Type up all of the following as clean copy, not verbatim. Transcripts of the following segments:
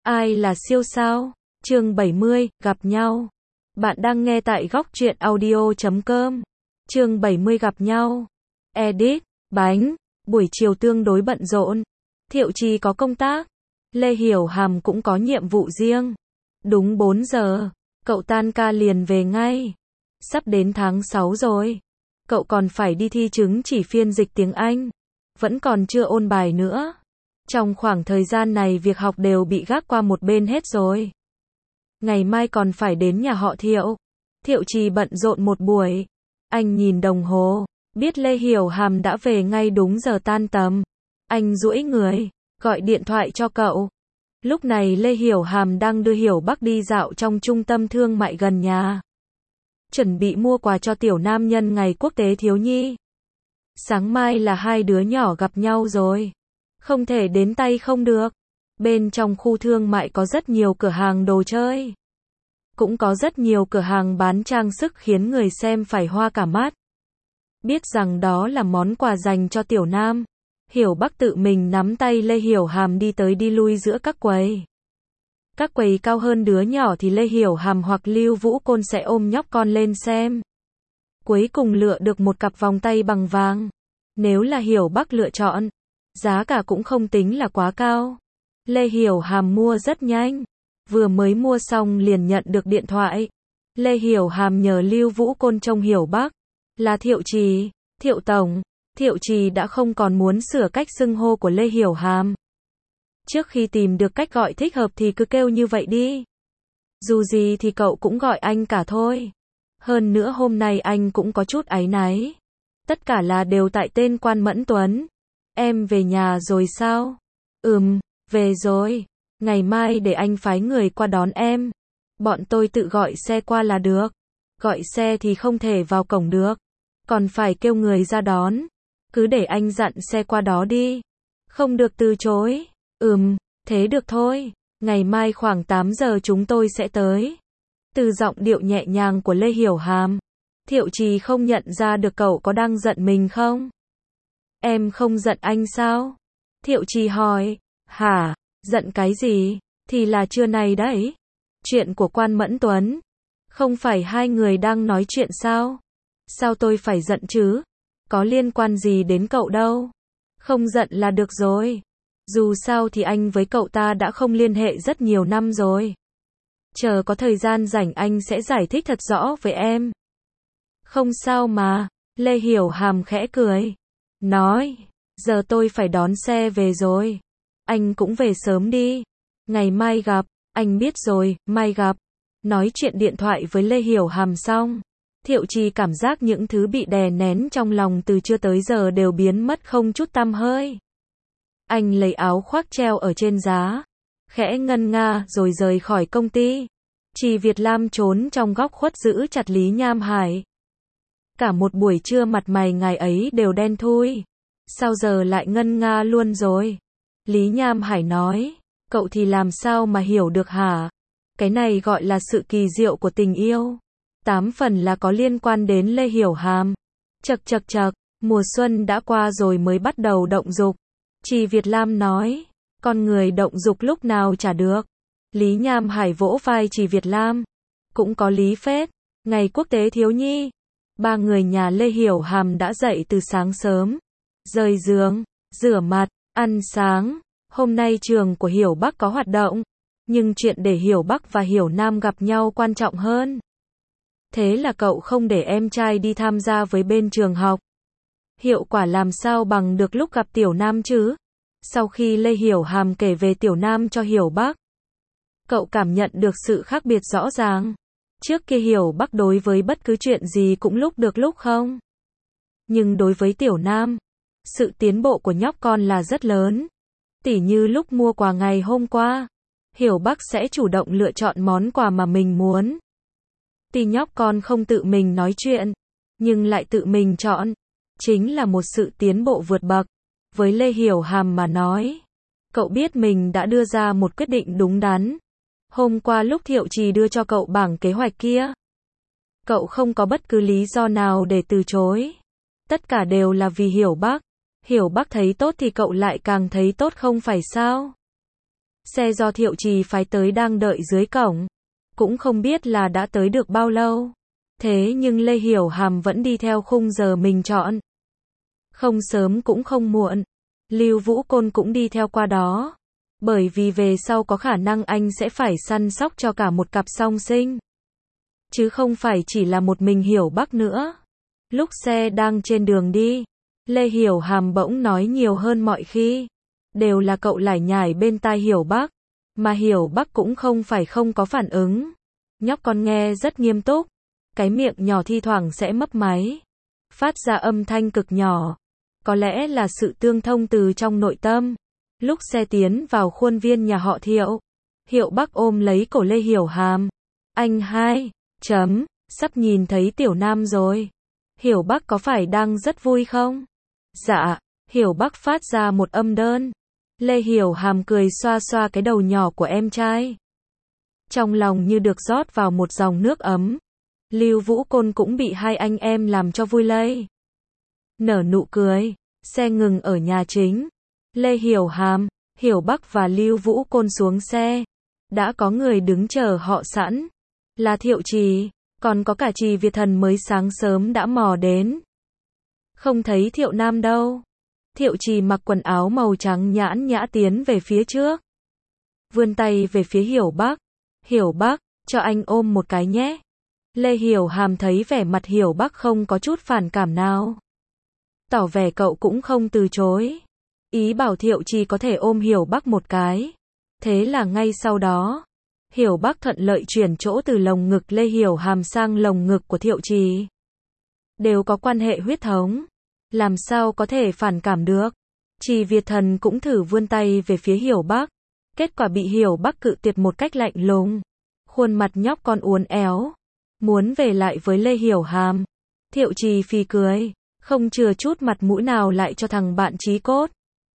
Ai là siêu sao? Chương 70, gặp nhau. Bạn đang nghe tại góc truyện audio.com. Chương 70 gặp nhau. Edit, bánh, buổi chiều tương đối bận rộn. Thiệu Trì có công tác. Lê Hiểu Hàm cũng có nhiệm vụ riêng. Đúng 4 giờ, cậu tan ca liền về ngay. Sắp đến tháng 6 rồi. Cậu còn phải đi thi chứng chỉ phiên dịch tiếng Anh. Vẫn còn chưa ôn bài nữa. Trong khoảng thời gian này việc học đều bị gác qua một bên hết rồi. Ngày mai còn phải đến nhà họ Thiệu. Thiệu Trì bận rộn một buổi. Anh nhìn đồng hồ, biết Lê Hiểu Hàm đã về ngay đúng giờ tan tầm. Anh duỗi người, gọi điện thoại cho cậu. Lúc này Lê Hiểu Hàm đang đưa Hiểu Bắc đi dạo trong trung tâm thương mại gần nhà. Chuẩn bị mua quà cho tiểu nam nhân ngày quốc tế thiếu nhi. Sáng mai là hai đứa nhỏ gặp nhau rồi. Không thể đến tay không được. Bên trong khu thương mại có rất nhiều cửa hàng đồ chơi. Cũng có rất nhiều cửa hàng bán trang sức khiến người xem phải hoa cả mắt. Biết rằng đó là món quà dành cho tiểu nam. Hiểu Bắc tự mình nắm tay Lê Hiểu Hàm đi tới đi lui giữa các quầy. Các quầy cao hơn đứa nhỏ thì Lê Hiểu Hàm hoặc Lưu Vũ Côn sẽ ôm nhóc con lên xem. Cuối cùng lựa được một cặp vòng tay bằng vàng. Nếu là Hiểu Bắc lựa chọn, giá cả cũng không tính là quá cao. Lê Hiểu Hàm mua rất nhanh. Vừa mới mua xong liền nhận được điện thoại. Lê Hiểu Hàm nhờ Lưu Vũ Côn trông Hiểu Bắc. Là Thiệu Trì, Thiệu Tổng. Thiệu Trì đã không còn muốn sửa cách xưng hô của Lê Hiểu Hàm. Trước khi tìm được cách gọi thích hợp thì cứ kêu như vậy đi. Dù gì thì cậu cũng gọi anh cả thôi. Hơn nữa hôm nay anh cũng có chút áy náy. Tất cả là đều tại tên Quan Mẫn Tuấn. Em về nhà rồi sao? Về rồi. Ngày mai để anh phái người qua đón em. Bọn tôi tự gọi xe qua là được. Gọi xe thì không thể vào cổng được. Còn phải kêu người ra đón. Cứ để anh dặn xe qua đó đi. Không được từ chối. Thế được thôi. Ngày mai khoảng 8 giờ chúng tôi sẽ tới. Từ giọng điệu nhẹ nhàng của Lê Hiểu Hàm, Thiệu Trì không nhận ra được cậu có đang giận mình không? Em không giận anh sao? Thiệu Trì hỏi. Hả? Giận cái gì? Thì là trưa nay đấy. Chuyện của Quan Mẫn Tuấn. Không phải hai người đang nói chuyện sao? Sao tôi phải giận chứ? Có liên quan gì đến cậu đâu. Không giận là được rồi. Dù sao thì anh với cậu ta đã không liên hệ rất nhiều năm rồi. Chờ có thời gian rảnh anh sẽ giải thích thật rõ với em. Không sao mà. Lê Hiểu Hàm khẽ cười. Nói. Giờ tôi phải đón xe về rồi. Anh cũng về sớm đi. Ngày mai gặp. Anh biết rồi, mai gặp. Nói chuyện điện thoại với Lê Hiểu Hàm xong. Thiệu Trì cảm giác những thứ bị đè nén trong lòng từ trưa tới giờ đều biến mất không chút tăm hơi. Anh lấy áo khoác treo ở trên giá. Khẽ ngân nga rồi rời khỏi công ty. Trì Việt Lam trốn trong góc khuất giữ chặt Lý Nham Hải. Cả một buổi trưa mặt mày ngài ấy đều đen thui. Sao giờ lại ngân nga luôn rồi? Lý Nham Hải nói. Cậu thì làm sao mà hiểu được hả? Cái này gọi là sự kỳ diệu của tình yêu. 8 phần là có liên quan đến Lê Hiểu Hàm. Chậc, mùa xuân đã qua rồi mới bắt đầu động dục. Trì Việt Lam nói. Con người động dục lúc nào chả được. Lý Nham Hải vỗ vai Trì Việt Lam. Cũng có lý phết. Ngày quốc tế thiếu nhi. Ba người nhà Lê Hiểu Hàm đã dậy từ sáng sớm. Rời giường, rửa mặt, ăn sáng. Hôm nay trường của Hiểu Bắc có hoạt động. Nhưng chuyện để Hiểu Bắc và Hiểu Nam gặp nhau quan trọng hơn. Thế là cậu không để em trai đi tham gia với bên trường học. Hiệu quả làm sao bằng được lúc gặp Tiểu Nam chứ? Sau khi Lê Hiểu Hàm kể về Tiểu Nam cho Hiểu Bắc, cậu cảm nhận được sự khác biệt rõ ràng. Trước kia Hiểu Bắc đối với bất cứ chuyện gì cũng lúc được lúc không. Nhưng đối với Tiểu Nam, sự tiến bộ của nhóc con là rất lớn. Tỉ như lúc mua quà ngày hôm qua, Hiểu Bắc sẽ chủ động lựa chọn món quà mà mình muốn. Tuy nhóc con không tự mình nói chuyện, nhưng lại tự mình chọn. Chính là một sự tiến bộ vượt bậc. Với Lê Hiểu Hàm mà nói, cậu biết mình đã đưa ra một quyết định đúng đắn. Hôm qua lúc Thiệu Trì đưa cho cậu bảng kế hoạch kia, cậu không có bất cứ lý do nào để từ chối. Tất cả đều là vì Hiểu Bắc. Hiểu Bắc thấy tốt thì cậu lại càng thấy tốt không phải sao? Xe do Thiệu Trì phái tới đang đợi dưới cổng. Cũng không biết là đã tới được bao lâu. Thế nhưng Lê Hiểu Hàm vẫn đi theo khung giờ mình chọn. Không sớm cũng không muộn. Lưu Vũ Côn cũng đi theo qua đó. Bởi vì về sau có khả năng anh sẽ phải săn sóc cho cả một cặp song sinh. Chứ không phải chỉ là một mình Hiểu Bắc nữa. Lúc xe đang trên đường đi, Lê Hiểu Hàm bỗng nói nhiều hơn mọi khi. Đều là cậu lải nhải bên tai Hiểu Bắc. Mà Hiểu Bắc cũng không phải không có phản ứng. Nhóc con nghe rất nghiêm túc. Cái miệng nhỏ thi thoảng sẽ mấp máy. Phát ra âm thanh cực nhỏ. Có lẽ là sự tương thông từ trong nội tâm. Lúc xe tiến vào khuôn viên nhà họ Thiệu, Hiểu Bắc ôm lấy cổ Lê Hiểu Hàm. Anh hai, sắp nhìn thấy Tiểu Nam rồi. Hiểu Bắc có phải đang rất vui không? Dạ, Hiểu Bắc phát ra một âm đơn. Lê Hiểu Hàm cười xoa xoa cái đầu nhỏ của em trai. Trong lòng như được rót vào một dòng nước ấm. Lưu Vũ Côn cũng bị hai anh em làm cho vui lây. Nở nụ cười, xe ngừng ở nhà chính. Lê Hiểu Hàm, Hiểu Bắc và Lưu Vũ Côn xuống xe. Đã có người đứng chờ họ sẵn. Là Thiệu Trì, còn có cả Trì Việt Thần mới sáng sớm đã mò đến. Không thấy Thiệu Nam đâu. Thiệu Trì mặc quần áo màu trắng nhãn nhã tiến về phía trước. Vươn tay về phía Hiểu Bắc. Hiểu Bắc, cho anh ôm một cái nhé. Lê Hiểu Hàm thấy vẻ mặt Hiểu Bắc không có chút phản cảm nào. Tỏ vẻ cậu cũng không từ chối. Ý bảo Thiệu Trì có thể ôm Hiểu Bắc một cái. Thế là ngay sau đó, Hiểu Bắc thuận lợi chuyển chỗ từ lồng ngực Lê Hiểu Hàm sang lồng ngực của Thiệu Trì. Đều có quan hệ huyết thống. Làm sao có thể phản cảm được. Trì Việt Thần cũng thử vươn tay về phía Hiểu Bắc. Kết quả bị Hiểu Bắc cự tuyệt một cách lạnh lùng. Khuôn mặt nhóc con uốn éo. Muốn về lại với Lê Hiểu Hàm. Thiệu Trì phì cười. Không chừa chút mặt mũi nào lại cho thằng bạn chí cốt.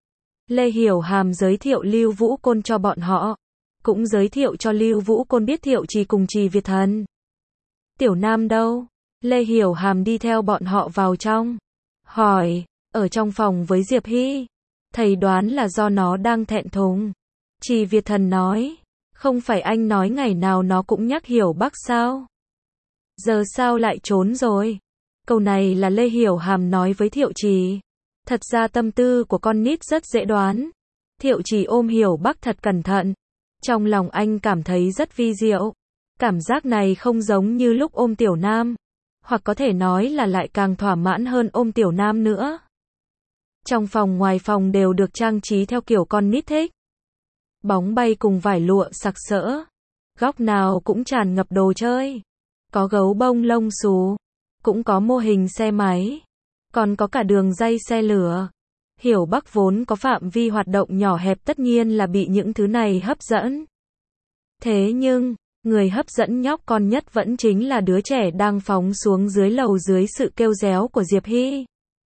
Lê Hiểu Hàm giới thiệu Lưu Vũ Côn cho bọn họ. Cũng giới thiệu cho Lưu Vũ Côn biết Thiệu Trì cùng Trì Việt Thần. Tiểu Nam đâu? Lê Hiểu Hàm đi theo bọn họ vào trong. Hỏi, ở trong phòng với Diệp Hy. Thầy đoán là do nó đang thẹn thùng. Trì Việt Thần nói, không phải anh nói ngày nào nó cũng nhắc Hiểu Bắc sao? Giờ sao lại trốn rồi? Câu này là Lê Hiểu Hàm nói với Thiệu Trì. Thật ra tâm tư của con nít rất dễ đoán. Thiệu Trì ôm Hiểu Bắc thật cẩn thận. Trong lòng anh cảm thấy rất vi diệu. Cảm giác này không giống như lúc ôm Tiểu Nam. Hoặc có thể nói là lại càng thỏa mãn hơn ôm Tiểu Nam nữa. Trong phòng ngoài phòng đều được trang trí theo kiểu con nít thích. Bóng bay cùng vải lụa sặc sỡ. Góc nào cũng tràn ngập đồ chơi. Có gấu bông lông xù. Cũng có mô hình xe máy. Còn có cả đường dây xe lửa. Hiểu Bắc vốn có phạm vi hoạt động nhỏ hẹp tất nhiên là bị những thứ này hấp dẫn. Thế nhưng, người hấp dẫn nhóc con nhất vẫn chính là đứa trẻ đang phóng xuống dưới lầu dưới sự kêu réo của Diệp Hy.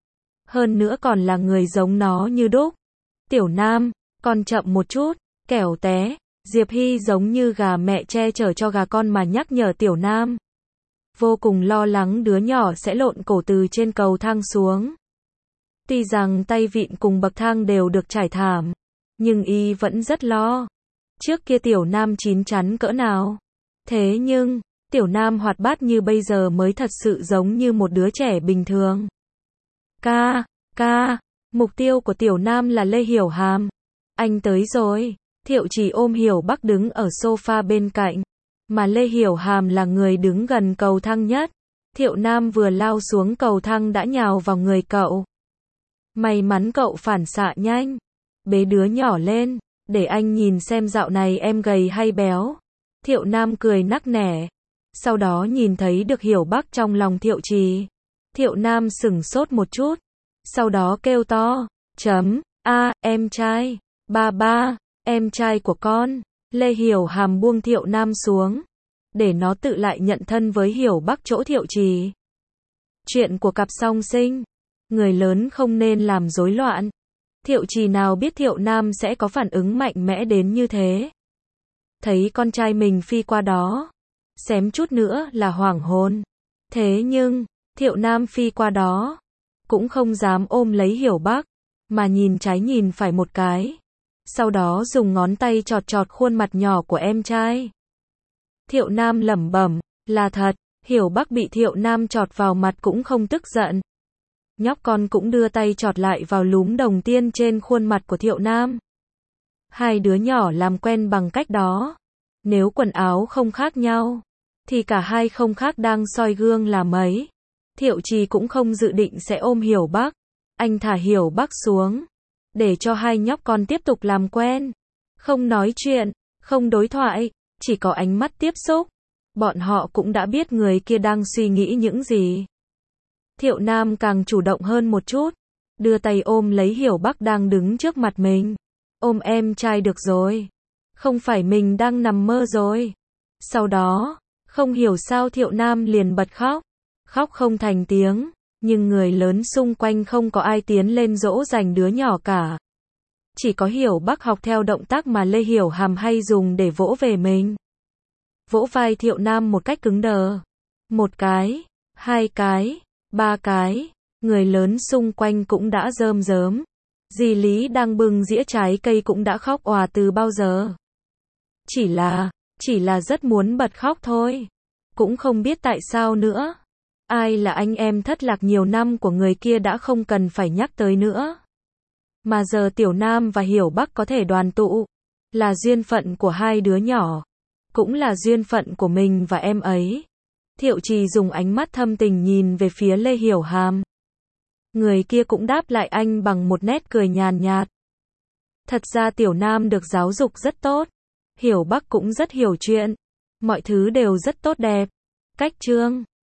Hơn nữa còn là người giống nó như đúc. Tiểu Nam, con chậm một chút, kẻo té. Diệp Hy giống như gà mẹ che chở cho gà con mà nhắc nhở Tiểu Nam. Vô cùng lo lắng đứa nhỏ sẽ lộn cổ từ trên cầu thang xuống. Tuy rằng tay vịn cùng bậc thang đều được trải thảm, nhưng y vẫn rất lo. Trước kia Tiểu Nam chín chắn cỡ nào. Thế nhưng, Tiểu Nam hoạt bát như bây giờ mới thật sự giống như một đứa trẻ bình thường. Mục tiêu của Tiểu Nam là Lê Hiểu Hàm. Anh tới rồi. Thiệu Trì ôm Hiểu Bắc đứng ở sofa bên cạnh. Mà Lê Hiểu Hàm là người đứng gần cầu thang nhất. Thiệu Nam vừa lao xuống cầu thang đã nhào vào người cậu. May mắn cậu phản xạ nhanh. Bế đứa nhỏ lên. Để anh nhìn xem dạo này em gầy hay béo. Thiệu Nam cười nắc nẻ. Sau đó nhìn thấy được Hiểu Bắc trong lòng Thiệu Trì. Thiệu Nam sửng sốt một chút. Sau đó kêu to. Em trai. Ba, em trai của con. Lê Hiểu Hàm buông Thiệu Nam xuống. Để nó tự lại nhận thân với Hiểu Bắc chỗ Thiệu Trì. Chuyện của cặp song sinh. Người lớn không nên làm rối loạn. Thiệu Trì nào biết Thiệu Nam sẽ có phản ứng mạnh mẽ đến như thế. Thấy con trai mình phi qua đó. Xém chút nữa là hoảng hồn. Thế nhưng, Thiệu Nam phi qua đó. Cũng không dám ôm lấy Hiểu Bắc. Mà nhìn trái nhìn phải một cái. sau đó dùng ngón tay chọt chọt khuôn mặt nhỏ của em trai. Thiệu Nam lẩm bẩm, là thật, Hiểu Bắc bị Thiệu Nam chọt vào mặt cũng không tức giận. Nhóc con cũng đưa tay chọt lại vào lúm đồng tiền trên khuôn mặt của Thiệu Nam. Hai đứa nhỏ làm quen bằng cách đó. Nếu quần áo không khác nhau, thì cả hai không khác đang soi gương là mấy. Thiệu Trì cũng không dự định sẽ ôm Hiểu Bắc. Anh thả Hiểu Bắc xuống, để cho hai nhóc con tiếp tục làm quen. Không nói chuyện, không đối thoại, chỉ có ánh mắt tiếp xúc. Bọn họ cũng đã biết người kia đang suy nghĩ những gì. Thiệu Nam càng chủ động hơn một chút, đưa tay ôm lấy Hiểu Bắc đang đứng trước mặt mình. Ôm em trai được rồi. Không phải mình đang nằm mơ rồi. Sau đó, không hiểu sao Thiệu Nam liền bật khóc. Khóc không thành tiếng, nhưng người lớn xung quanh không có ai tiến lên dỗ dành đứa nhỏ cả. Chỉ có Hiểu Bắc học theo động tác mà Lê Hiểu Hàm hay dùng để vỗ về mình. Vỗ vai Thiệu Nam một cách cứng đờ. Một cái, hai cái, ba cái, người lớn xung quanh cũng đã rơm rớm. Dì Lý đang bưng dĩa trái cây cũng đã khóc òa từ bao giờ. Chỉ là rất muốn bật khóc thôi. Cũng không biết tại sao nữa. Ai là anh em thất lạc nhiều năm của người kia đã không cần phải nhắc tới nữa. Mà giờ Tiểu Nam và Hiểu Bắc có thể đoàn tụ. Là duyên phận của hai đứa nhỏ. Cũng là duyên phận của mình và em ấy. Thiệu Trì dùng ánh mắt thâm tình nhìn về phía Lê Hiểu Hàm. Người kia cũng đáp lại anh bằng một nét cười nhàn nhạt. Thật ra Tiểu Nam được giáo dục rất tốt. Hiểu Bắc cũng rất hiểu chuyện. Mọi thứ đều rất tốt đẹp. Cách chương